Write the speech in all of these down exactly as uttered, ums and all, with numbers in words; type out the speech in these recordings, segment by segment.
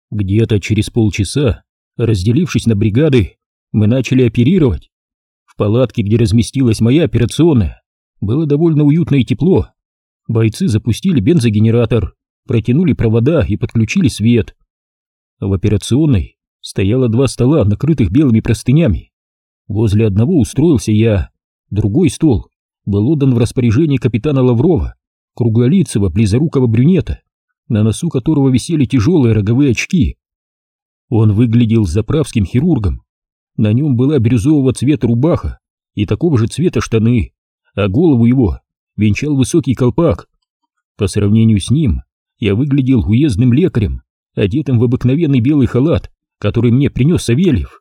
Где-то через полчаса, разделившись на бригады, мы начали оперировать. В палатке, где разместилась моя операционная, было довольно уютно и тепло. Бойцы запустили бензогенератор, протянули провода и подключили свет. В операционной стояло два стола, накрытых белыми простынями. Возле одного устроился я, другой стол был отдан в распоряжение капитана Лаврова, круглолицего, близорукого брюнета, на носу которого висели тяжелые роговые очки. Он выглядел заправским хирургом. На нем была бирюзового цвета рубаха и такого же цвета штаны, а голову его венчал высокий колпак. По сравнению с ним я выглядел уездным лекарем, одетым в обыкновенный белый халат, который мне принес Савельев.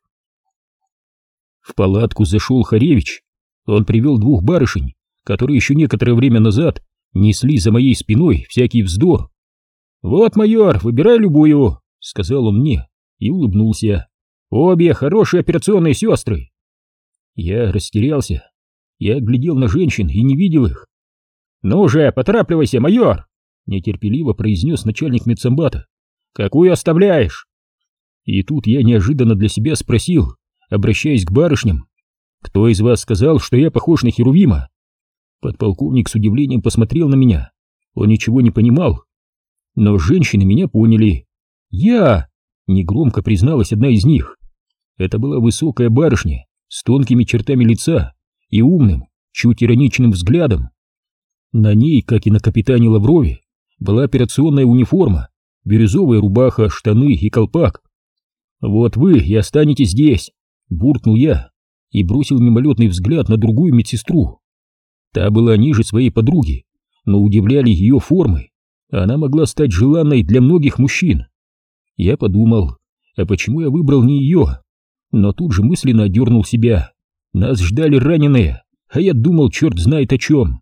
В палатку зашел Харевич. Он привел двух барышень, которые еще некоторое время назад несли за моей спиной всякий вздор. «Вот, майор, выбирай любую», — сказал он мне и улыбнулся. «Обе хорошие операционные сестры». Я растерялся. Я глядел на женщин и не видел их. «Ну же, поторапливайся, майор!» — нетерпеливо произнес начальник медсанбата. «Какую оставляешь?» И тут я неожиданно для себя спросил, обращаясь к барышням: «Кто из вас сказал, что я похож на Херувима?» Подполковник с удивлением посмотрел на меня. Он ничего не понимал. Но женщины меня поняли. «Я!» — негромко призналась одна из них. Это была высокая барышня с тонкими чертами лица и умным, чуть ироничным взглядом. На ней, как и на капитане Лаврове, была операционная униформа, бирюзовая рубаха, штаны и колпак. «Вот вы и останетесь здесь», — буркнул я и бросил мимолетный взгляд на другую медсестру. Та была ниже своей подруги, но удивляли ее формы. Она могла стать желанной для многих мужчин. Я подумал, а почему я выбрал не ее? Но тут же мысленно одернул себя. Нас ждали раненые, а я думал, черт знает о чем.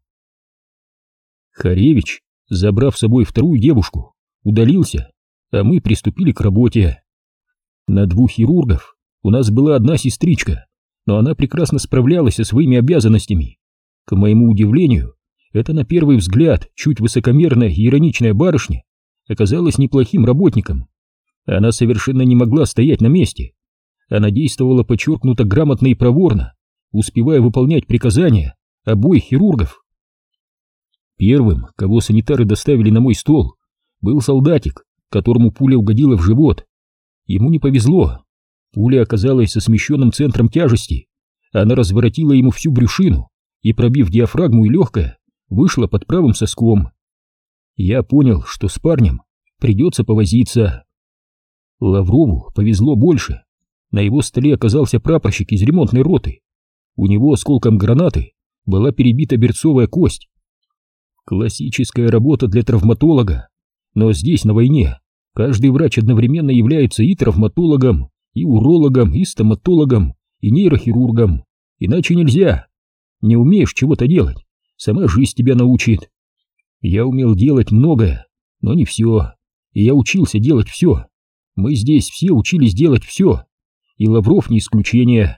Харевич, забрав с собой вторую девушку, удалился, а мы приступили к работе. На двух хирургов у нас была одна сестричка, но она прекрасно справлялась со своими обязанностями. К моему удивлению, эта на первый взгляд чуть высокомерная и ироничная барышня оказалась неплохим работником. Она совершенно не могла стоять на месте. Она действовала подчеркнуто грамотно и проворно, успевая выполнять приказания обоих хирургов. Первым, кого санитары доставили на мой стол, был солдатик, которому пуля угодила в живот. Ему не повезло. Пуля оказалась со смещенным центром тяжести. Она разворотила ему всю брюшину и, пробив диафрагму и легкое, вышла под правым соском. Я понял, что с парнем придется повозиться. Лаврову повезло больше. На его столе оказался прапорщик из ремонтной роты. У него осколком гранаты была перебита берцовая кость. Классическая работа для травматолога, но здесь, на войне, каждый врач одновременно является и травматологом, и урологом, и стоматологом, и нейрохирургом. Иначе нельзя. Не умеешь чего-то делать, сама жизнь тебя научит. Я умел делать многое, но не все, и я учился делать все. Мы здесь все учились делать все, и Лавров не исключение.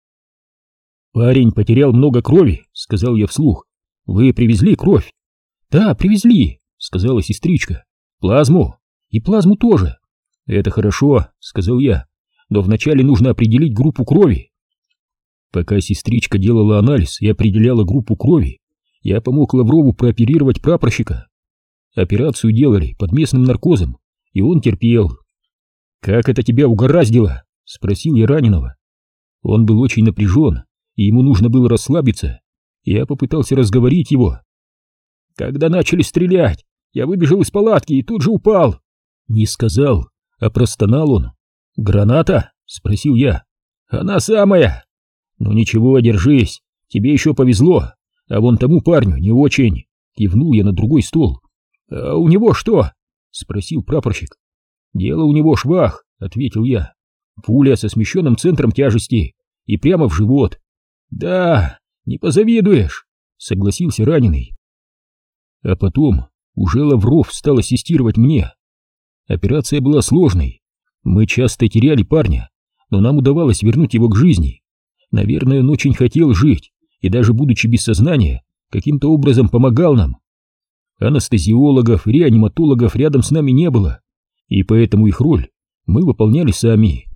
«Парень потерял много крови», — сказал я вслух. «Вы привезли кровь?» «Да, привезли», — сказала сестричка. «Плазму? И плазму тоже». «Это хорошо», — сказал я, «но вначале нужно определить группу крови». Пока сестричка делала анализ и определяла группу крови, я помог Лаврову прооперировать прапорщика. Операцию делали под местным наркозом, и он терпел. «Как это тебя угораздило?» — спросил я раненого. Он был очень напряжен, и ему нужно было расслабиться. Я попытался разговорить его. «Когда начали стрелять, я выбежал из палатки и тут же упал». Не сказал, а простонал он. «Граната?» — спросил я. «Она самая». «Ну ничего, держись, тебе еще повезло, а вон тому парню не очень», — кивнул я на другой стол. «А у него что?» — спросил прапорщик. «Дело у него швах», — ответил я. «Пуля со смещенным центром тяжести и прямо в живот». «Да, не позавидуешь», — согласился раненый. А потом уже Лавров стал ассистировать мне. Операция была сложной. Мы часто теряли парня, но нам удавалось вернуть его к жизни. Наверное, он очень хотел жить и даже будучи без сознания, каким-то образом помогал нам. Анестезиологов и реаниматологов рядом с нами не было, и поэтому их роль мы выполняли сами.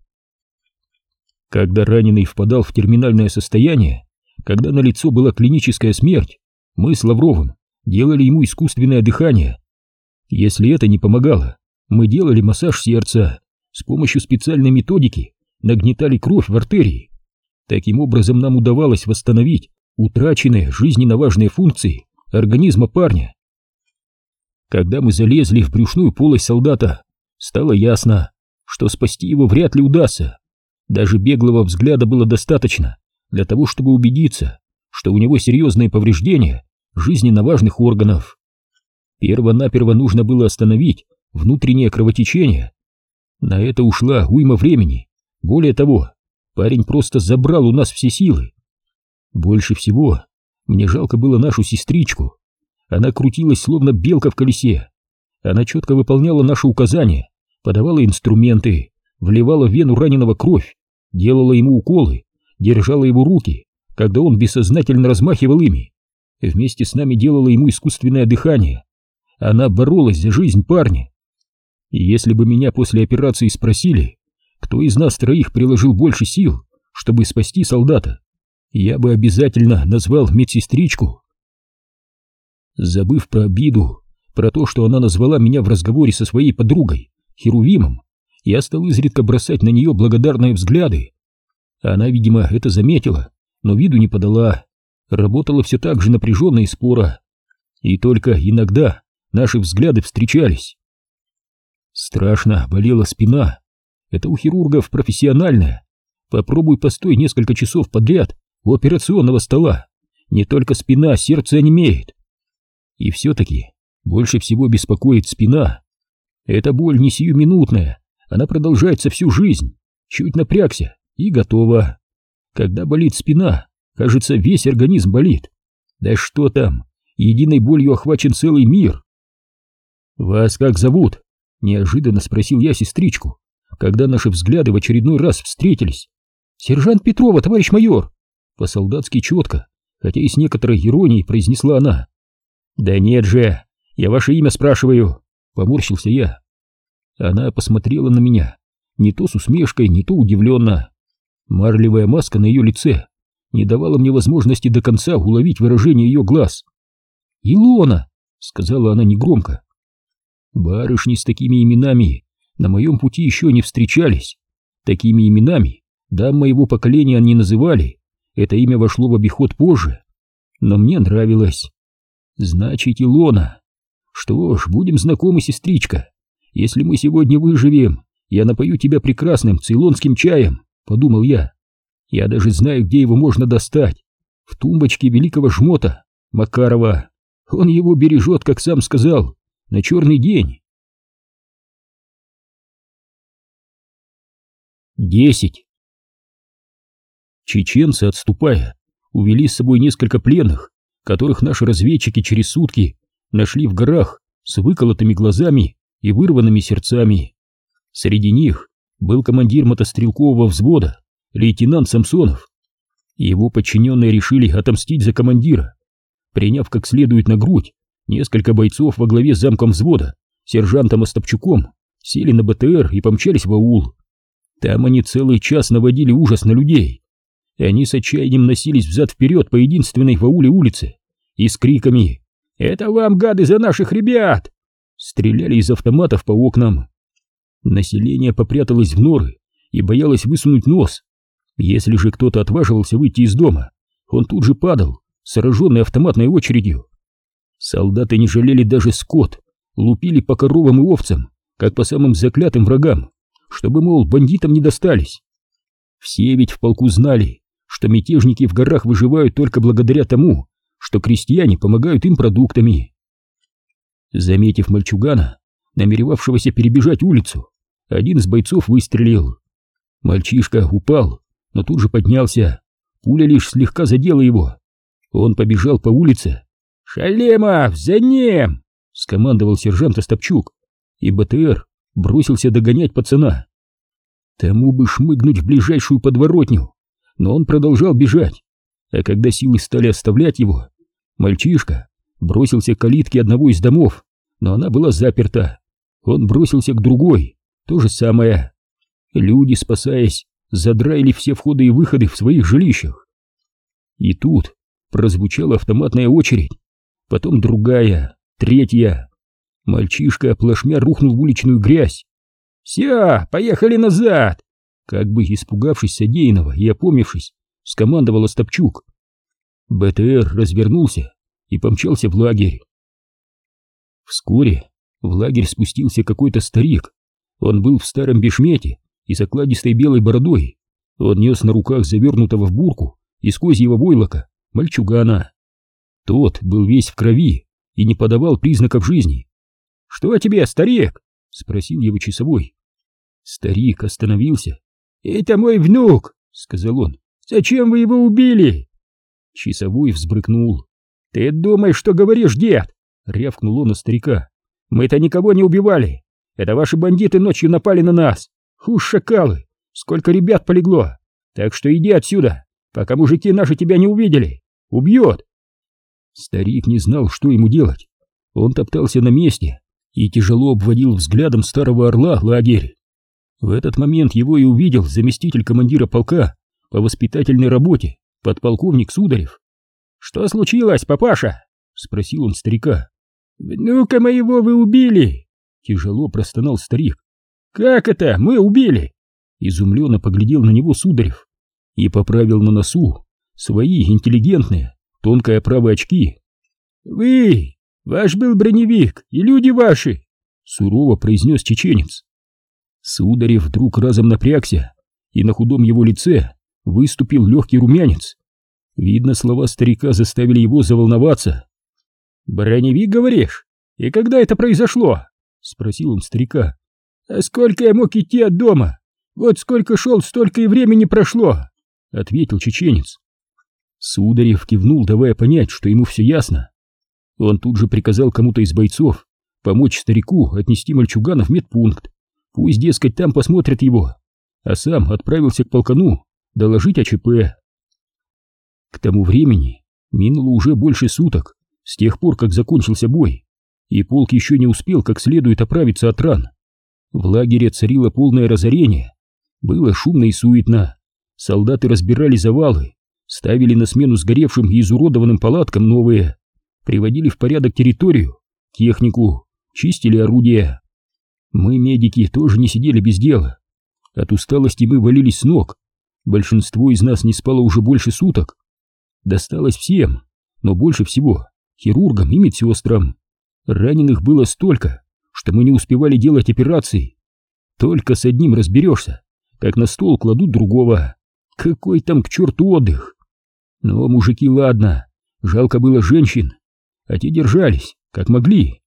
Когда раненый впадал в терминальное состояние, когда на лицо была клиническая смерть, мы с Лавровым делали ему искусственное дыхание. Если это не помогало, мы делали массаж сердца, с помощью специальной методики нагнетали кровь в артерии. Таким образом нам удавалось восстановить утраченные жизненно важные функции организма парня. Когда мы залезли в брюшную полость солдата, стало ясно, что спасти его вряд ли удастся. Даже беглого взгляда было достаточно для того, чтобы убедиться, что у него серьезные повреждения жизненно важных органов. Перво-наперво нужно было остановить внутреннее кровотечение. На это ушла уйма времени. Более того, парень просто забрал у нас все силы. Больше всего мне жалко было нашу сестричку. Она крутилась, словно белка в колесе. Она четко выполняла наши указания, подавала инструменты, вливала в вену раненого кровь, делала ему уколы, держала его руки, когда он бессознательно размахивал ими, и вместе с нами делала ему искусственное дыхание. Она боролась за жизнь парня. И если бы меня после операции спросили, кто из нас троих приложил больше сил, чтобы спасти солдата, я бы обязательно назвал медсестричку. Забыв про обиду, про то, что она назвала меня в разговоре со своей подругой, Херувимом, я стал изредка бросать на нее благодарные взгляды. Она, видимо, это заметила, но виду не подала, работала все так же напряженно и споро. И только иногда наши взгляды встречались. Страшно болела спина. Это у хирургов профессиональное. Попробуй постой несколько часов подряд у операционного стола. Не только спина, сердце онемеет. И все-таки больше всего беспокоит спина. Эта боль не сиюминутная, она продолжается всю жизнь. Чуть напрягся и готово. Когда болит спина, кажется, весь организм болит. Да что там, единой болью охвачен целый мир. «Вас как зовут?» — неожиданно спросил я сестричку, когда наши взгляды в очередной раз встретились. «Сержант Петрова, товарищ майор!» По-солдатски четко, хотя и с некоторой иронией произнесла она. «Да нет же, я ваше имя спрашиваю!» — поморщился я. Она посмотрела на меня, не то с усмешкой, не то удивленно. Марлевая маска на ее лице не давала мне возможности до конца уловить выражение ее глаз. «Илона!» — сказала она негромко. Барышни с такими именами на моем пути еще не встречались. Такими именами дам моего поколения не называли. Это имя вошло в обиход позже. Но мне нравилось. Значит, Илона. Что ж, будем знакомы, сестричка. Если мы сегодня выживем, я напою тебя прекрасным цейлонским чаем, подумал я. Я даже знаю, где его можно достать. В тумбочке великого жмота Макарова. Он его бережет, как сам сказал, на черный день. Десять. Чеченцы, отступая, увели с собой несколько пленных, которых наши разведчики через сутки нашли в горах с выколотыми глазами и вырванными сердцами. Среди них был командир мотострелкового взвода, лейтенант Самсонов. Его подчиненные решили отомстить за командира. Приняв как следует на грудь, несколько бойцов во главе с замком взвода, сержантом Остапчуком, сели на БТР и помчались в аул. Там они целый час наводили ужас на людей. И они с отчаянием носились взад-вперед по единственной в ауле улице и с криками «Это вам, гады, за наших ребят!» стреляли из автоматов по окнам. Население попряталось в норы и боялось высунуть нос. Если же кто-то отваживался выйти из дома, он тут же падал, сраженный автоматной очередью. Солдаты не жалели даже скот, лупили по коровам и овцам, как по самым заклятым врагам, чтобы, мол, бандитам не достались. Все ведь в полку знали, что мятежники в горах выживают только благодаря тому, что крестьяне помогают им продуктами. Заметив мальчугана, намеревавшегося перебежать улицу, один из бойцов выстрелил. Мальчишка упал, но тут же поднялся, пуля лишь слегка задела его. Он побежал по улице. «Шалемов, за ним!» — скомандовал сержант Остапчук, и БТР бросился догонять пацана. Тому бы шмыгнуть в ближайшую подворотню, но он продолжал бежать, а когда силы стали оставлять его, мальчишка бросился к калитке одного из домов, но она была заперта. Он бросился к другой, то же самое, Люди, спасаясь, задраили все входы и выходы в своих жилищах. И тут прозвучала автоматная очередь, потом другая, третья. Мальчишка плашмя рухнул в уличную грязь. «Все, поехали назад!» Как бы испугавшись содеянного и опомнившись, скомандовал Остапчук. БТР развернулся и помчался в лагерь. Вскоре в лагерь спустился какой-то старик. Он был в старом бешмете и с окладистой белой бородой. Он нес на руках завернутого в бурку из козьего войлока мальчугана. Тот был весь в крови и не подавал признаков жизни. «Что тебе, старик?» — спросил его часовой. Старик остановился. «Это мой внук», — сказал он. «Зачем вы его убили?» Часовой взбрыкнул. «Ты думаешь, что говоришь, дед?» — рявкнул он на старика. «Мы-то никого не убивали. Это ваши бандиты ночью напали на нас. Уж шакалы, сколько ребят полегло. Так что иди отсюда, пока мужики наши тебя не увидели. Убьет!» Старик не знал, что ему делать. Он топтался на месте и тяжело обводил взглядом старого орла лагерь. В этот момент его и увидел заместитель командира полка по воспитательной работе, подполковник Сударев. «Что случилось, папаша?» — спросил он старика. «Внука моего вы убили!» — тяжело простонал старик. «Как это мы убили?» — изумленно поглядел на него Сударев и поправил на носу свои интеллигентные, тонкой оправы очки. «Вы! Ваш был броневик и люди ваши!» — сурово произнес чеченец. Сударев вдруг разом напрягся, и на худом его лице выступил легкий румянец. Видно, слова старика заставили его заволноваться. «Броневик, говоришь? И когда это произошло?» — спросил он старика. «А сколько я мог идти от дома? Вот сколько шел, столько и времени прошло!» — ответил чеченец. Сударев кивнул, давая понять, что ему все ясно. Он тут же приказал кому-то из бойцов помочь старику отнести мальчугана в медпункт. Пусть, дескать, там посмотрят его, а сам отправился к полкану доложить о ЧП. К тому времени минуло уже больше суток с тех пор, как закончился бой, и полк еще не успел как следует оправиться от ран. В лагере царило полное разорение, было шумно и суетно, солдаты разбирали завалы, ставили на смену сгоревшим и изуродованным палаткам новые, приводили в порядок территорию, технику, чистили орудия. Мы, медики, тоже не сидели без дела. От усталости мы валились с ног. Большинство из нас не спало уже больше суток. Досталось всем, но больше всего хирургам и медсестрам. Раненых было столько, что мы не успевали делать операции. Только с одним разберешься, как на стол кладут другого. Какой там к черту отдых? Но, мужики, ладно, жалко было женщин, а те держались, как могли.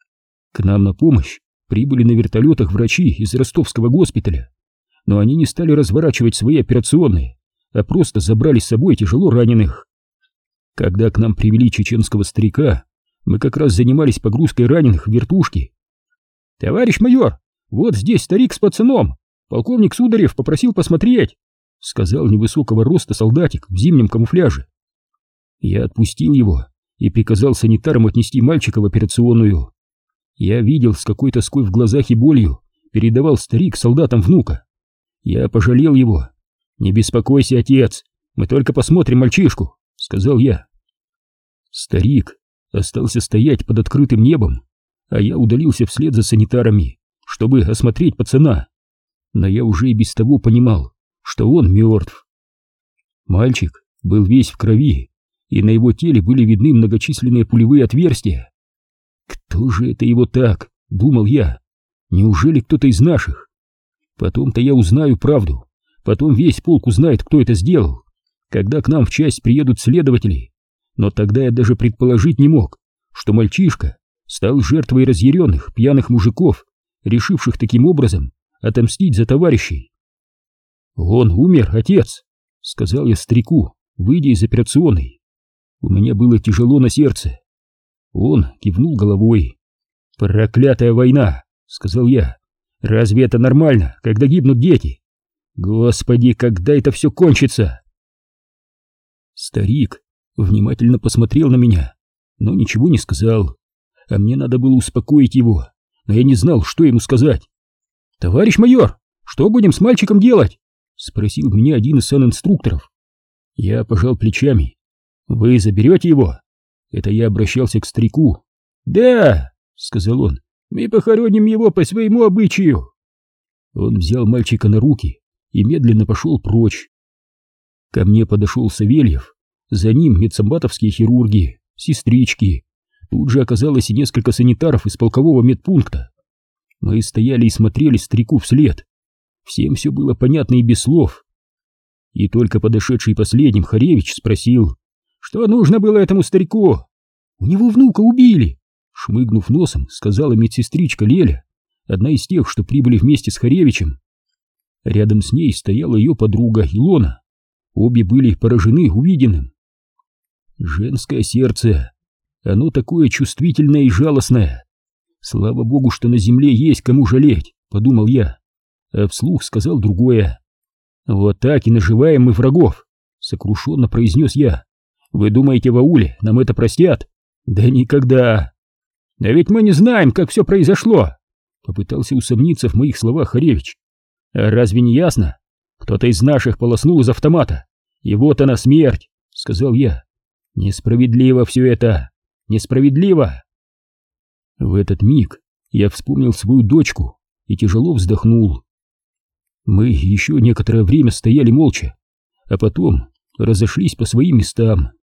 К нам на помощь прибыли на вертолетах врачи из ростовского госпиталя, но они не стали разворачивать свои операционные, а просто забрали с собой тяжело раненых. Когда к нам привели чеченского старика, мы как раз занимались погрузкой раненых в вертушки. «Товарищ майор, вот здесь старик с пацаном, полковник Сударев попросил посмотреть», — сказал невысокого роста солдатик в зимнем камуфляже. Я отпустил его и приказал санитарам отнести мальчика в операционную. Я видел, с какой тоской в глазах и болью передавал старик солдатам внука. Я пожалел его. «Не беспокойся, отец, мы только посмотрим мальчишку», — сказал я. Старик остался стоять под открытым небом, а я удалился вслед за санитарами, чтобы осмотреть пацана. Но я уже и без того понимал, что он мертв. Мальчик был весь в крови, и на его теле были видны многочисленные пулевые отверстия. «Кто же это его так?» — думал я. «Неужели кто-то из наших? Потом-то я узнаю правду, потом весь полк узнает, кто это сделал, когда к нам в часть приедут следователи. Но тогда я даже предположить не мог, что мальчишка стал жертвой разъяренных пьяных мужиков, решивших таким образом отомстить за товарищей». «Он умер, отец», — сказал я старику, выйдя из операционной. У меня было тяжело на сердце. Он кивнул головой. «Проклятая война!» — сказал я. «Разве это нормально, когда гибнут дети? Господи, когда это все кончится?» Старик внимательно посмотрел на меня, но ничего не сказал. А мне надо было успокоить его, но я не знал, что ему сказать. «Товарищ майор, Что будем с мальчиком делать?» — спросил меня один из санинструкторов. Я пожал плечами. «Вы заберете его?» Это я обращался к старику. «Да», — сказал он, — «мы похороним его по своему обычаю». Он взял мальчика на руки и медленно пошел прочь. Ко мне подошел Савельев, за ним медсамбатовские хирурги, сестрички. Тут же оказалось и несколько санитаров из полкового медпункта. Мы стояли и смотрели старику вслед. Всем все было понятно и без слов. И только подошедший последним Харевич спросил: «Что нужно было этому старику?» «У него внука убили», — шмыгнув носом, сказала медсестричка Леля, одна из тех, что прибыли вместе с Харевичем. Рядом с ней стояла ее подруга Илона. Обе были поражены увиденным. Женское сердце, оно такое чувствительное и жалостное. Слава богу, что на земле есть кому жалеть, подумал я, а вслух сказал другое. «Вот так и наживаем мы врагов», — сокрушенно произнес я. «Вы думаете, в ауле нам это простят? Да никогда!» «Да ведь мы не знаем, как все произошло», — попытался усомниться в моих словах Харевич. «А разве не ясно? Кто-то из наших полоснул из автомата, и вот она смерть», — сказал я. «Несправедливо все это! Несправедливо!» В этот миг я вспомнил свою дочку и тяжело вздохнул. Мы еще некоторое время стояли молча, а потом разошлись по своим местам.